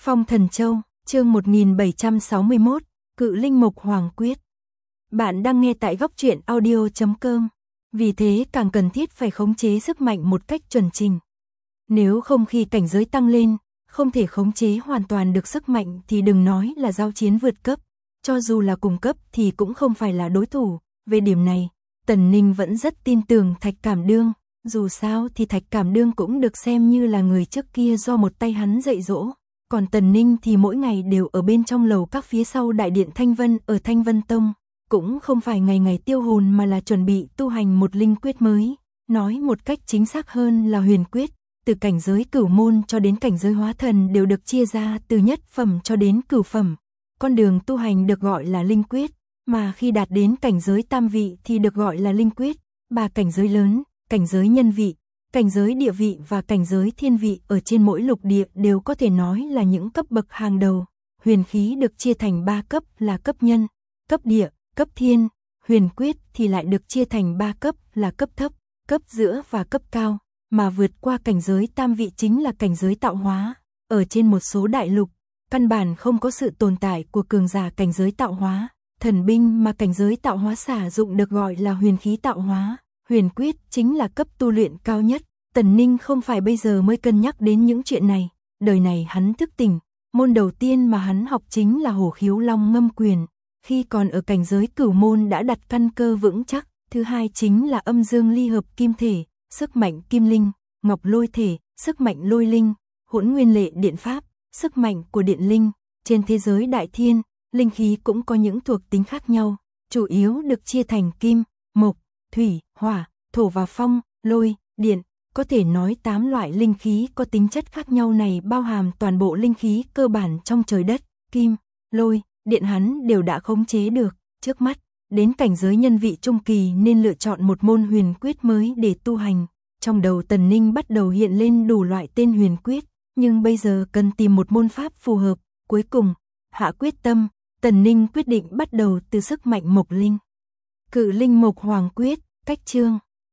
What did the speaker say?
Phong Thần Châu, chương 1761, Cự Linh Mộc Hoàng Quyết. Bạn đang nghe tại góc truyện audio.com. Vì thế càng cần thiết phải khống chế sức mạnh một cách chuẩn trình. Nếu không khi cảnh giới tăng lên, không thể khống chế hoàn toàn được sức mạnh thì đừng nói là giao chiến vượt cấp. Cho dù là cùng cấp thì cũng không phải là đối thủ. Về điểm này, Tần Ninh vẫn rất tin tưởng Thạch Cảm Đương. Dù sao thì Thạch Cảm Đương cũng được xem như là người trước kia do một tay hắn dạy dỗ. Còn Tần Ninh thì mỗi ngày đều ở bên trong lầu các phía sau đại điện Thanh Vân ở Thanh Vân Tông. Cũng không phải ngày ngày tiêu hồn mà là chuẩn bị tu hành một linh quyết mới. Nói một cách chính xác hơn là huyền quyết. Từ cảnh giới cửu môn cho đến cảnh giới hóa thần đều được chia ra từ nhất phẩm cho đến cửu phẩm. Con đường tu hành được gọi là linh quyết. Mà khi đạt đến cảnh giới tam vị thì được gọi là linh quyết. Ba cảnh giới lớn, cảnh giới nhân vị, cảnh giới địa vị và cảnh giới thiên vị ở trên mỗi lục địa đều có thể nói là những cấp bậc hàng đầu. Huyền khí được chia thành 3 cấp là cấp nhân, cấp địa, cấp thiên. Huyền quyết thì lại được chia thành 3 cấp là cấp thấp, cấp giữa và cấp cao. Mà vượt qua cảnh giới tam vị chính là cảnh giới tạo hóa. Ở trên một số đại lục, căn bản không có sự tồn tại của cường giả cảnh giới tạo hóa. Thần binh mà cảnh giới tạo hóa sử dụng được gọi là huyền khí tạo hóa. Huyền quyết chính là cấp tu luyện cao nhất. Tần Ninh không phải bây giờ mới cân nhắc đến những chuyện này. Đời này hắn thức tỉnh. Môn đầu tiên mà hắn học chính là Hổ Khiếu Long Ngâm Quyền. Khi còn ở cảnh giới cửu môn đã đặt căn cơ vững chắc. Thứ hai chính là âm dương ly hợp kim thể, sức mạnh kim linh, ngọc lôi thể, sức mạnh lôi linh, hỗn nguyên lệ điện pháp, sức mạnh của điện linh. Trên thế giới đại thiên, linh khí cũng có những thuộc tính khác nhau. Chủ yếu được chia thành kim, mộc, thủy, hỏa, thổ và phong, lôi, điện. Có thể nói 8 loại linh khí có tính chất khác nhau này bao hàm toàn bộ linh khí cơ bản trong trời đất. Kim, lôi, điện hắn đều đã khống chế được. Trước mắt, đến cảnh giới nhân vị trung kỳ nên lựa chọn một môn huyền quyết mới để tu hành. Trong đầu Tần Ninh bắt đầu hiện lên đủ loại tên huyền quyết, nhưng bây giờ cần tìm một môn pháp phù hợp. Cuối cùng, hạ quyết tâm, Tần Ninh quyết định bắt đầu từ sức mạnh mộc linh. Cự Linh Mộc Hoàng Quyết, cách chương.